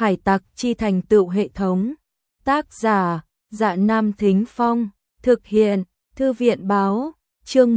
Hải tặc chi thành tựu hệ thống. Tác giả, Dạ Nam Thính Phong. Thực hiện, Thư viện báo. Chương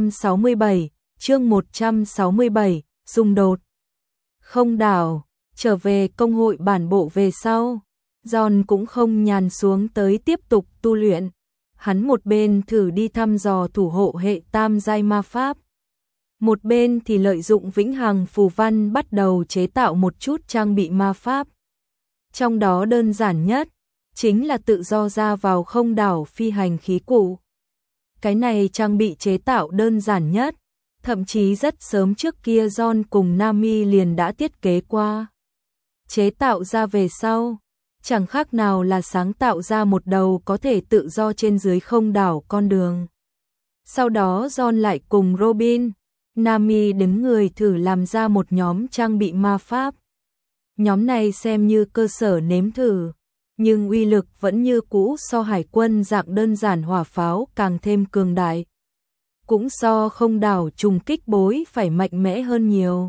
167, xung đột. Không đảo, trở về công hội bản bộ về sau. John cũng không nhàn xuống tới tiếp tục tu luyện. Hắn một bên thử đi thăm dò thủ hộ hệ tam giai ma pháp. Một bên thì lợi dụng vĩnh hằng phù văn bắt đầu chế tạo một chút trang bị ma pháp. Trong đó đơn giản nhất, chính là tự do ra vào không đảo phi hành khí cụ. Cái này trang bị chế tạo đơn giản nhất, thậm chí rất sớm trước kia John cùng Nami liền đã thiết kế qua. Chế tạo ra về sau, chẳng khác nào là sáng tạo ra một đầu có thể tự do trên dưới không đảo con đường. Sau đó John lại cùng Robin, Nami đứng người thử làm ra một nhóm trang bị ma pháp. Nhóm này xem như cơ sở nếm thử, nhưng uy lực vẫn như cũ so hải quân dạng đơn giản hỏa pháo càng thêm cường đại. Cũng so không đảo trùng kích bối phải mạnh mẽ hơn nhiều.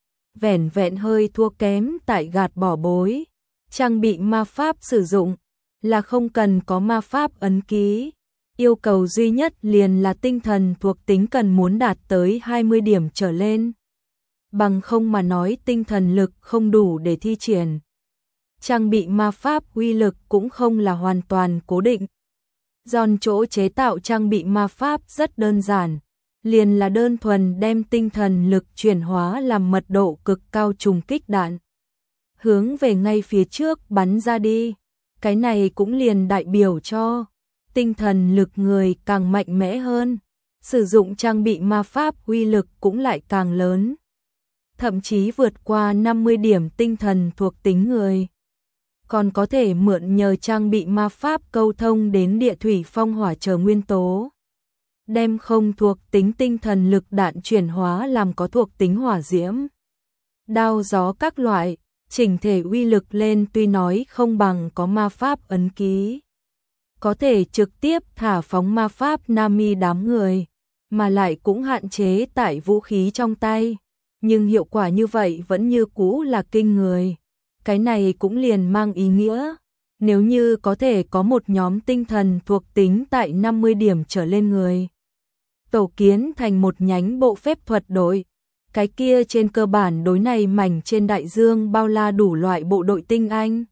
Vẻn vẹn hơi thua kém tại gạt bỏ bối. Trang bị ma pháp sử dụng là không cần có ma pháp ấn ký. Yêu cầu duy nhất liền là tinh thần thuộc tính cần muốn đạt tới 20 điểm trở lên. Bằng không mà nói tinh thần lực không đủ để thi triển. Trang bị ma pháp uy lực cũng không là hoàn toàn cố định. Giòn chỗ chế tạo trang bị ma pháp rất đơn giản, liền là đơn thuần đem tinh thần lực chuyển hóa làm mật độ cực cao trùng kích đạn. Hướng về ngay phía trước bắn ra đi, cái này cũng liền đại biểu cho tinh thần lực người càng mạnh mẽ hơn, sử dụng trang bị ma pháp uy lực cũng lại càng lớn. Thậm chí vượt qua 50 điểm tinh thần thuộc tính người. Còn có thể mượn nhờ trang bị ma pháp câu thông đến địa thủy phong hỏa chờ nguyên tố. Đem không thuộc tính tinh thần lực đạn chuyển hóa làm có thuộc tính hỏa diễm. Đao gió các loại, chỉnh thể uy lực lên tuy nói không bằng có ma pháp ấn ký. Có thể trực tiếp thả phóng ma pháp Nami đám người, mà lại cũng hạn chế tại vũ khí trong tay. Nhưng hiệu quả như vậy vẫn như cũ là kinh người. Cái này cũng liền mang ý nghĩa, nếu như có thể có một nhóm tinh thần thuộc tính tại 50 điểm trở lên người. Tổ kiến thành một nhánh bộ phép thuật đội. Cái kia trên cơ bản đối này mảnh trên đại dương bao la đủ loại bộ đội tinh anh.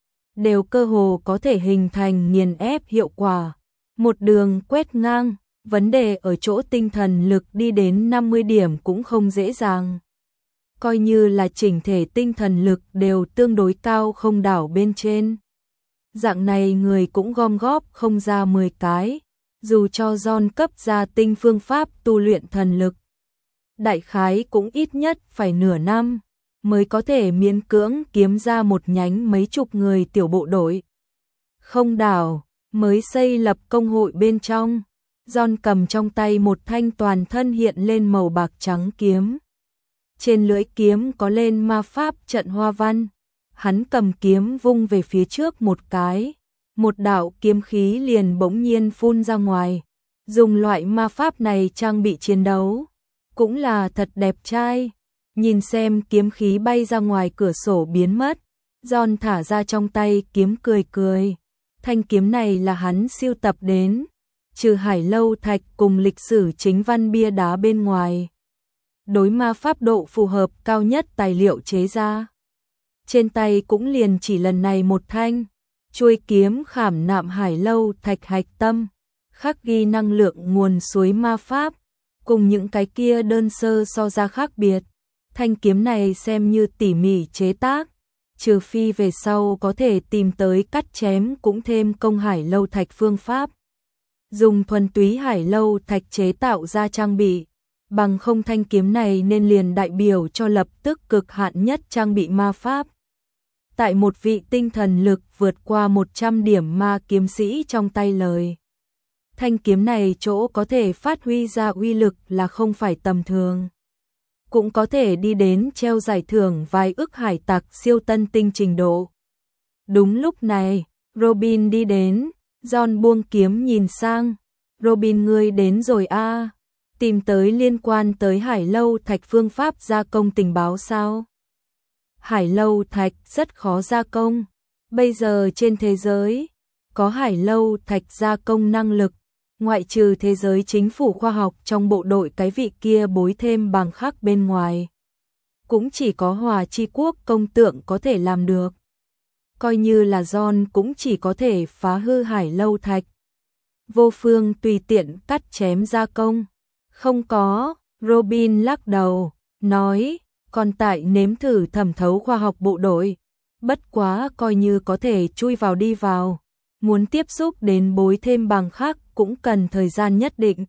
Đều cơ hồ có thể hình thành nghiền ép hiệu quả. Một đường quét ngang, vấn đề ở chỗ tinh thần lực đi đến 50 điểm cũng không dễ dàng. Coi như là chỉnh thể tinh thần lực đều tương đối cao không đảo bên trên. Dạng này người cũng gom góp không ra 10 cái, dù cho John cấp ra tinh phương pháp tu luyện thần lực. Đại khái cũng ít nhất phải nửa năm, mới có thể miễn cưỡng kiếm ra một nhánh mấy chục người tiểu bộ đội. Không đảo, mới xây lập công hội bên trong, John cầm trong tay một thanh toàn thân hiện lên màu bạc trắng kiếm. Trên lưỡi kiếm có lên ma pháp trận hoa văn. Hắn cầm kiếm vung về phía trước một cái. Một đạo kiếm khí liền bỗng nhiên phun ra ngoài. Dùng loại ma pháp này trang bị chiến đấu. Cũng là thật đẹp trai. Nhìn xem kiếm khí bay ra ngoài cửa sổ biến mất. John thả ra trong tay kiếm cười cười. Thanh kiếm này là hắn siêu tập đến. Trừ hải lâu thạch cùng lịch sử chính văn bia đá bên ngoài. Đối ma pháp độ phù hợp cao nhất tài liệu chế ra. Trên tay cũng liền chỉ lần này một thanh, chuôi kiếm khảm nạm hải lâu thạch hạch tâm, khắc ghi năng lượng nguồn suối ma pháp, cùng những cái kia đơn sơ so ra khác biệt. Thanh kiếm này xem như tỉ mỉ chế tác, trừ phi về sau có thể tìm tới cắt chém cũng thêm công hải lâu thạch phương pháp. Dùng thuần túy hải lâu thạch chế tạo ra trang bị. Bằng không thanh kiếm này nên liền đại biểu cho lập tức cực hạn nhất trang bị ma pháp. Tại một vị tinh thần lực vượt qua 100 điểm ma kiếm sĩ trong tay lời. Thanh kiếm này chỗ có thể phát huy ra uy lực là không phải tầm thường. Cũng có thể đi đến treo giải thưởng vài ức hải tặc siêu tân tinh trình độ. Đúng lúc này, Robin đi đến, John buông kiếm nhìn sang. Robin ngươi đến rồi a. Tìm tới liên quan tới hải lâu thạch phương pháp gia công tình báo sao? hải lâu thạch rất khó gia công. Bây giờ trên thế giới, có hải lâu thạch gia công năng lực, ngoại trừ thế giới chính phủ khoa học trong bộ đội cái vị kia bối thêm bằng khác bên ngoài. Cũng chỉ có Hòa Chi Quốc công tượng có thể làm được. Coi như là John cũng chỉ có thể phá hư hải lâu thạch. Vô phương tùy tiện cắt chém gia công. Không có, Robin lắc đầu, nói, còn tại nếm thử thẩm thấu khoa học bộ đội. Bất quá coi như có thể chui vào đi vào. Muốn tiếp xúc đến bối thêm bằng khác cũng cần thời gian nhất định.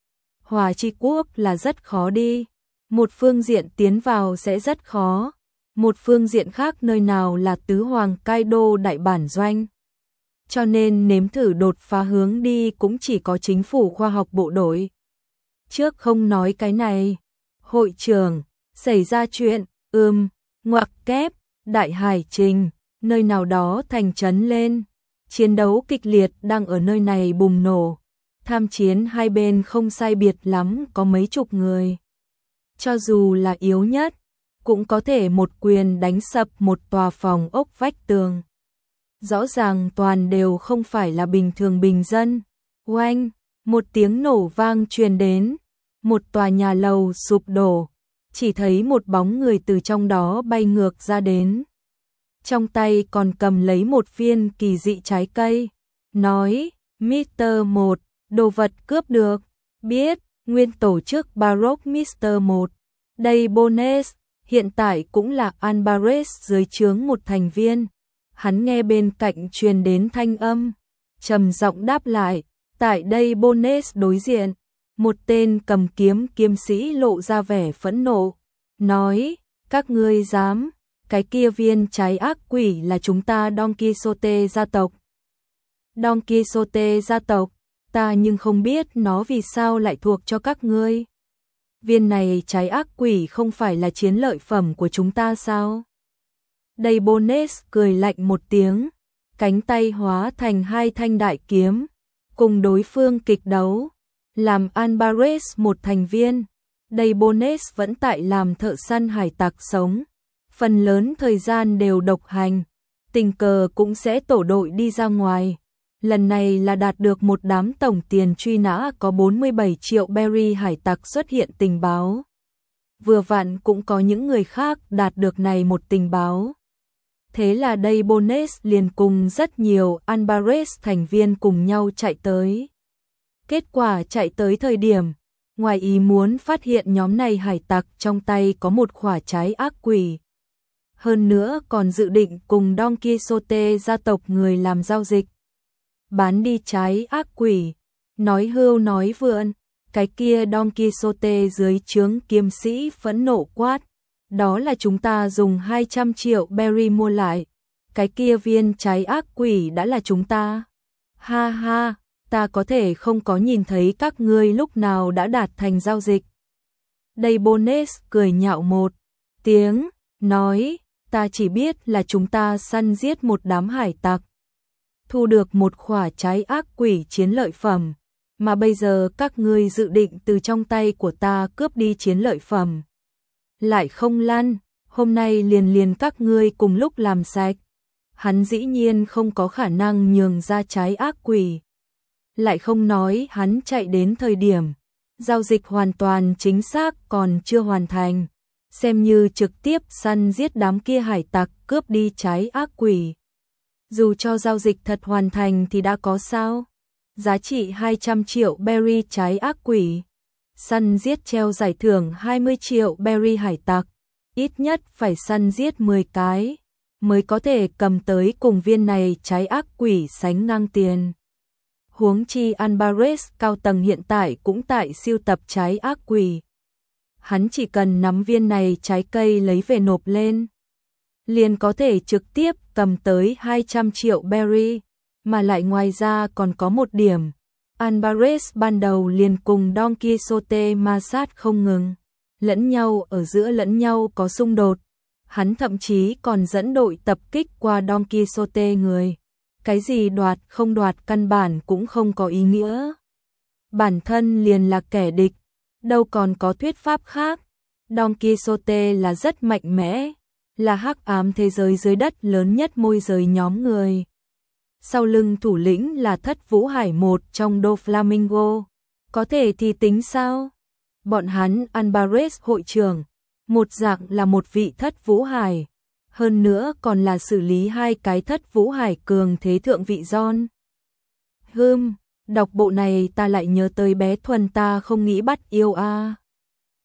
Hòa Chi Quốc là rất khó đi. Một phương diện tiến vào sẽ rất khó. Một phương diện khác nơi nào là tứ hoàng Kaido đại bản doanh. Cho nên nếm thử đột phá hướng đi cũng chỉ có chính phủ khoa học bộ đội. Trước không nói cái này. Hội trưởng, xảy ra chuyện, ngoặc kép, đại hải trình, nơi nào đó thành trấn lên. Chiến đấu kịch liệt đang ở nơi này bùng nổ. Tham chiến hai bên không sai biệt lắm có mấy chục người. Cho dù là yếu nhất, cũng có thể một quyền đánh sập một tòa phòng ốc vách tường. Rõ ràng toàn đều không phải là bình thường bình dân. Oanh, một tiếng nổ vang truyền đến. Một tòa nhà lầu sụp đổ. Chỉ thấy một bóng người từ trong đó bay ngược ra đến. Trong tay còn cầm lấy một viên kỳ dị trái cây. Nói, Mr. 1, đồ vật cướp được. Biết, nguyên tổ chức Baroque Mr. 1. Đây Bones, hiện tại cũng là Alvarez dưới trướng một thành viên. Hắn nghe bên cạnh truyền đến thanh âm. Trầm giọng đáp lại, tại đây Bones đối diện. Một tên cầm kiếm kiếm sĩ lộ ra vẻ phẫn nộ. Nói, các ngươi dám, cái kia viên trái ác quỷ là chúng ta Don Quixote gia tộc. Don Quixote gia tộc, ta nhưng không biết nó vì sao lại thuộc cho các ngươi. Viên này trái ác quỷ không phải là chiến lợi phẩm của chúng ta sao? Đây Bones cười lạnh một tiếng, cánh tay hóa thành hai thanh đại kiếm, cùng đối phương kịch đấu. Làm Alvarez một thành viên, đây Bones vẫn tại làm thợ săn hải tặc sống. Phần lớn thời gian đều độc hành, tình cờ cũng sẽ tổ đội đi ra ngoài. Lần này là đạt được một đám tổng tiền truy nã có 47 triệu berry hải tặc xuất hiện tình báo. Vừa vặn cũng có những người khác đạt được này một tình báo. Thế là đây Bones liền cùng rất nhiều Alvarez thành viên cùng nhau chạy tới. Kết quả chạy tới thời điểm, ngoài ý muốn phát hiện nhóm này hải tặc trong tay có một quả trái ác quỷ. Hơn nữa còn dự định cùng Don Quixote gia tộc người làm giao dịch. Bán đi trái ác quỷ, nói hưu nói vượn, cái kia Don Quixote dưới trướng kiếm sĩ phẫn nộ quát. Đó là chúng ta dùng 200 triệu berry mua lại, cái kia viên trái ác quỷ đã là chúng ta. Ha ha, ta có thể không có nhìn thấy các ngươi lúc nào đã đạt thành giao dịch. Đây Bones cười nhạo một tiếng, nói, ta chỉ biết là chúng ta săn giết một đám hải tặc, thu được một quả trái ác quỷ chiến lợi phẩm, mà bây giờ các ngươi dự định từ trong tay của ta cướp đi chiến lợi phẩm. Lại không lăn, hôm nay liền các ngươi cùng lúc làm sạch. Hắn dĩ nhiên không có khả năng nhường ra trái ác quỷ. Lại không nói hắn chạy đến thời điểm, giao dịch hoàn toàn chính xác còn chưa hoàn thành. Xem như trực tiếp săn giết đám kia hải tặc cướp đi trái ác quỷ. Dù cho giao dịch thật hoàn thành thì đã có sao? Giá trị 200 triệu berry trái ác quỷ. Săn giết treo giải thưởng 20 triệu berry hải tặc. Ít nhất phải săn giết 10 cái, mới có thể cầm tới cùng viên này trái ác quỷ sánh ngang tiền. Huống chi Alvarez cao tầng hiện tại cũng tại siêu tập trái ác quỷ. Hắn chỉ cần nắm viên này trái cây lấy về nộp lên, liền có thể trực tiếp cầm tới 200 triệu berry, mà lại ngoài ra còn có một điểm. Alvarez ban đầu liền cùng Don Quixote ma sát không ngừng, lẫn nhau ở giữa lẫn nhau có xung đột. Hắn thậm chí còn dẫn đội tập kích qua Don Quixote người. Cái gì đoạt không đoạt căn bản cũng không có ý nghĩa. Bản thân liền là kẻ địch, đâu còn có thuyết pháp khác. Don Quixote là rất mạnh mẽ, là hắc ám thế giới dưới đất lớn nhất môi giới nhóm người. Sau lưng thủ lĩnh là Thất Vũ Hải, một trong đô Flamingo. Có thể thì tính sao? Bọn hắn Alvarez hội trưởng, một dạng là một vị Thất Vũ Hải, hơn nữa còn là xử lý hai cái Thất Vũ Hải cường thế thượng vị John. Đọc bộ này ta lại nhớ tới bé Thuần ta không nghĩ bắt yêu a.